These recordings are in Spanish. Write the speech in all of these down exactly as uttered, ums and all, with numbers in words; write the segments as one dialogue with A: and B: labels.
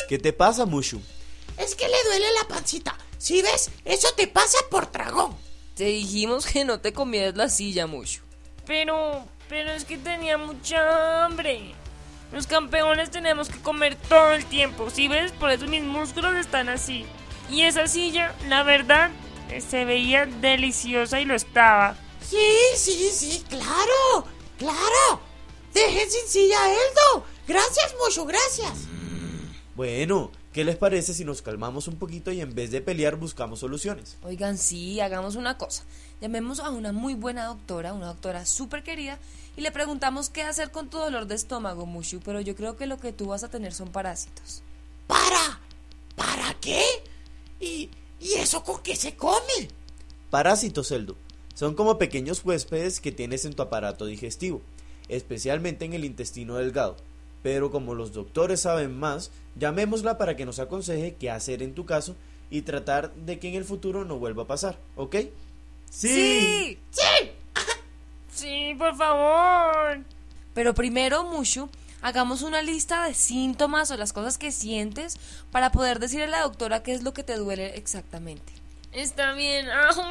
A: ¿Qué te pasa, Mushu?
B: Es que le duele la pancita. ¿Sí ves? Eso te pasa por tragón.
C: Te dijimos que no te comieras la silla, Mushu.
D: Pero, pero es que tenía mucha hambre. Los campeones tenemos que comer todo el tiempo, ¿sí ves? Por eso mis músculos están así. Y esa silla, la verdad, se veía deliciosa y lo estaba.
B: Sí, sí, sí, claro, claro. Dejen sin silla a Eldo. Gracias, Mushu, gracias.
A: Bueno, ¿qué les parece si nos calmamos un poquito y en vez de pelear buscamos soluciones?
C: Oigan, sí, hagamos una cosa. Llamemos a una muy buena doctora, una doctora súper querida, y le preguntamos qué hacer con tu dolor de estómago, Mushu, pero yo creo que lo que tú vas a tener son parásitos.
B: ¿Para? ¿Para qué? ¿Y, y eso con qué se come?
A: Parásitos, Eldo, son como pequeños huéspedes que tienes en tu aparato digestivo, especialmente en el intestino delgado. Pero como los doctores saben más, llamémosla para que nos aconseje qué hacer en tu caso y tratar de que en el futuro no vuelva a pasar, ¿ok?
C: ¡Sí!
B: ¡Sí!
D: Sí, por favor.
C: Pero primero, Mushu, hagamos una lista de síntomas o las cosas que sientes para poder decirle a la doctora qué es lo que te duele exactamente.
D: Está bien.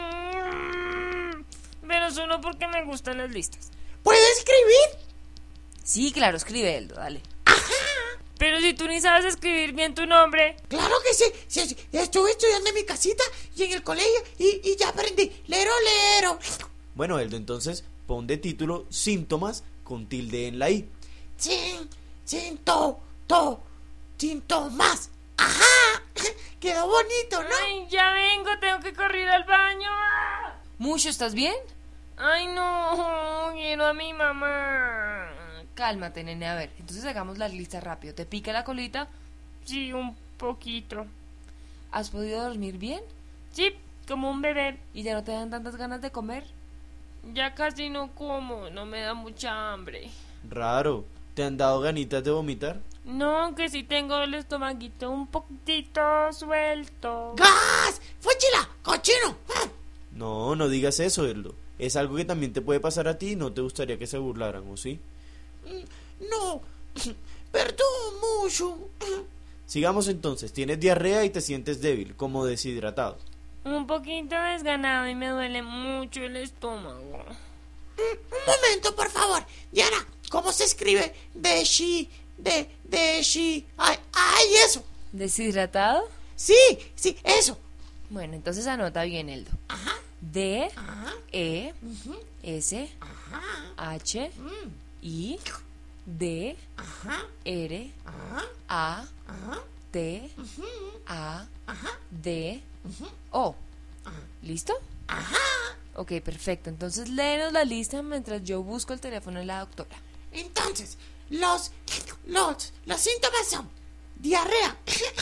D: Pero solo porque me gustan las listas.
B: ¿Puedo escribir?
C: Sí, claro, escribe, Eldo, dale.
D: Pero si tú ni sabes escribir bien tu nombre.
B: Claro que sí, sí, sí. Estuve estudiando en mi casita y en el colegio y, y ya aprendí. Lero, lero.
A: Bueno, Eldo, entonces pon de título síntomas con tilde en la i.
B: Sin, sinto, to, síntomas. Ajá. Quedó bonito, ¿no?
D: Ay, ya vengo, tengo que correr al baño.
C: Mushu, ¿estás bien?
D: Ay, no, quiero a mi mamá.
C: Cálmate, nene, a ver, entonces hagamos la lista rápido. ¿Te pica la colita?
D: Sí, un poquito.
C: ¿Has podido dormir bien?
D: Sí, como un bebé.
C: ¿Y ya no te dan tantas ganas de comer?
D: Ya casi no como, no me da mucha hambre.
A: Raro, ¿te han dado ganitas de vomitar?
D: No, que sí tengo el estomaguito un poquitito suelto.
B: ¡Gas! ¡Fúchila! ¡Cochino!
A: No, no digas eso, Eldo. Es algo que también te puede pasar a ti y no te gustaría que se burlaran, ¿o sí?
B: No, perdón, Mushu.
A: Sigamos entonces, tienes diarrea y te sientes débil, como deshidratado.
D: Un poquito desganado y me duele mucho el estómago.
B: Un momento, por favor. Diana, ¿cómo se escribe deshi, de, deshi? Ay, ay, eso.
C: ¿Deshidratado?
B: Sí, sí, eso.
C: Bueno, entonces anota bien, Eldo.
B: Ajá,
C: D,
B: ajá,
C: E,
B: ujú,
C: S,
B: ajá,
C: H,
B: mm,
C: I, D,
B: ajá,
C: R,
B: ajá,
C: A,
B: ajá,
C: T,
B: ujú,
C: A,
B: ajá,
C: D,
B: ujú,
C: O. ¿Listo?
B: ajá.
C: Ok, perfecto. Entonces léenos la lista mientras yo busco el teléfono de la doctora.
B: Entonces, los, los, los síntomas son diarrea,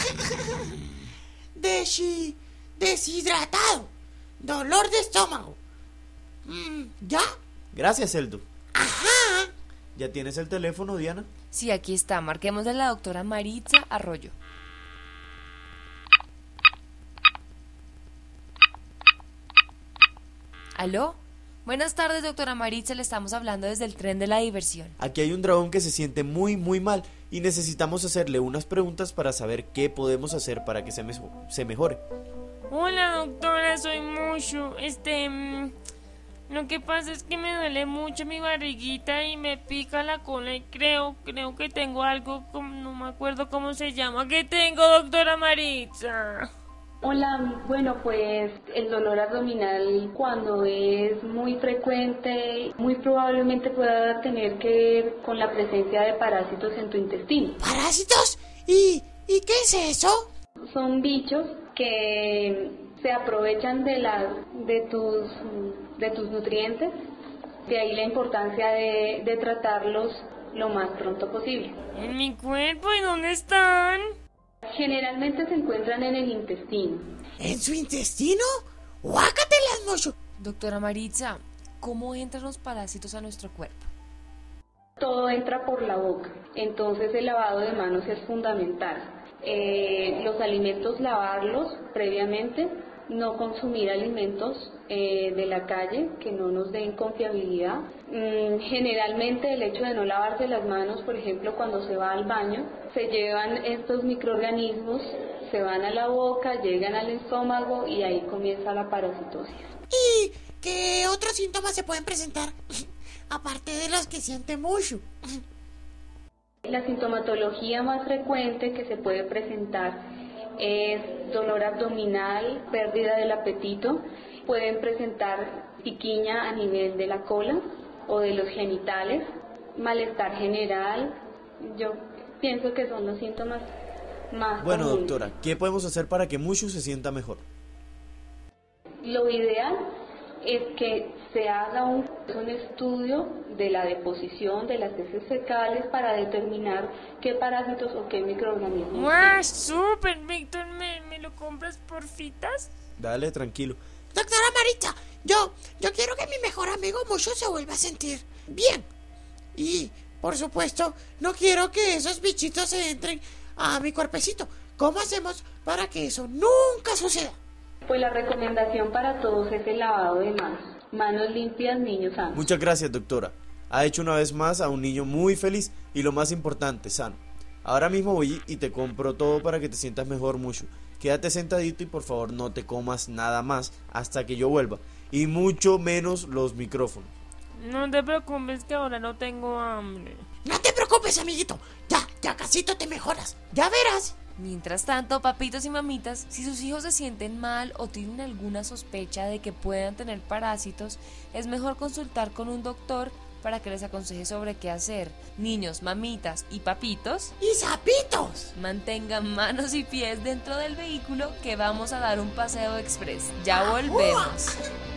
B: deshi, deshidratado, dolor de estómago. Mm, ¿Ya?
A: Gracias, Eldo.
B: Ajá.
A: ¿Ya tienes el teléfono, Diana?
C: Sí, aquí está. Marquemos de la doctora Maritza Arroyo. ¿Aló? Buenas tardes, doctora Maritza. Le estamos hablando desde el tren de la diversión.
A: Aquí hay un dragón que se siente muy, muy mal y necesitamos hacerle unas preguntas para saber qué podemos hacer para que se, me se mejore.
D: Hola, doctora, soy Mushu. Este... mm, Lo que pasa es que me duele mucho mi barriguita y me pica la cola y creo, creo que tengo algo, como, no me acuerdo cómo se llama. ¿Qué tengo, doctora Maritza?
E: Hola, bueno, pues el dolor abdominal cuando es muy frecuente, muy probablemente pueda tener que ver con la presencia de parásitos en tu intestino.
B: ¿Parásitos? ¿Y, y qué es eso?
E: Son bichos que se aprovechan de, la, de, tus, de tus nutrientes, de ahí la importancia de, de tratarlos lo más pronto posible.
D: ¿En mi cuerpo? ¿Y dónde están?
E: Generalmente se encuentran en el intestino.
B: ¿En su intestino? ¡Guácatelas, Mushu!
C: Doctora Maritza, ¿cómo entran los parásitos a nuestro cuerpo?
E: Todo entra por la boca, entonces el lavado de manos es fundamental. Eh, los alimentos lavarlos previamente no consumir alimentos eh, de la calle que no nos den confiabilidad. Mm, generalmente el hecho de no lavarse las manos, por ejemplo, cuando se va al baño, se llevan estos microorganismos, se van a la boca, llegan al estómago y ahí comienza la parasitosis.
B: ¿Y qué otros síntomas se pueden presentar? Aparte de los que siente Mushu.
E: La sintomatología más frecuente que se puede presentar es dolor abdominal, pérdida del apetito. Pueden presentar piquiña a nivel de la cola o de los genitales, malestar general. Yo pienso que son los síntomas más
A: Bueno,
E: comunes.
A: doctora, ¿qué podemos hacer para que Mushu se sienta mejor?
E: Lo ideal es que se haga un, un estudio de la deposición de las heces fecales para determinar qué parásitos o qué microorganismos.
D: ¡Wow! ¡Súper, Víctor! ¿Me, ¿Me lo compras por fitas?
A: Dale, tranquilo.
B: Doctora Maritza, yo, yo quiero que mi mejor amigo Mushu se vuelva a sentir bien. Y, por supuesto, no quiero que esos bichitos se entren a mi cuerpecito. ¿Cómo hacemos para que eso nunca suceda?
E: Pues la recomendación para todos es el lavado de manos. Manos limpias, niños sanos.
A: Muchas gracias, doctora. Ha hecho una vez más a un niño muy feliz y lo más importante, sano. Ahora mismo voy y te compro todo para que te sientas mejor, Mushu. Quédate sentadito y por favor no te comas nada más hasta que yo vuelva. Y mucho menos los micrófonos.
D: No te preocupes que ahora no tengo hambre.
B: No te preocupes, amiguito. Ya, ya casito te mejoras. Ya verás.
C: Mientras tanto, papitos y mamitas, si sus hijos se sienten mal o tienen alguna sospecha de que puedan tener parásitos, es mejor consultar con un doctor para que les aconseje sobre qué hacer. Niños, mamitas y papitos,
B: ¡Y sapitos!
C: mantengan manos y pies dentro del vehículo que vamos a dar un paseo express. Ya volvemos.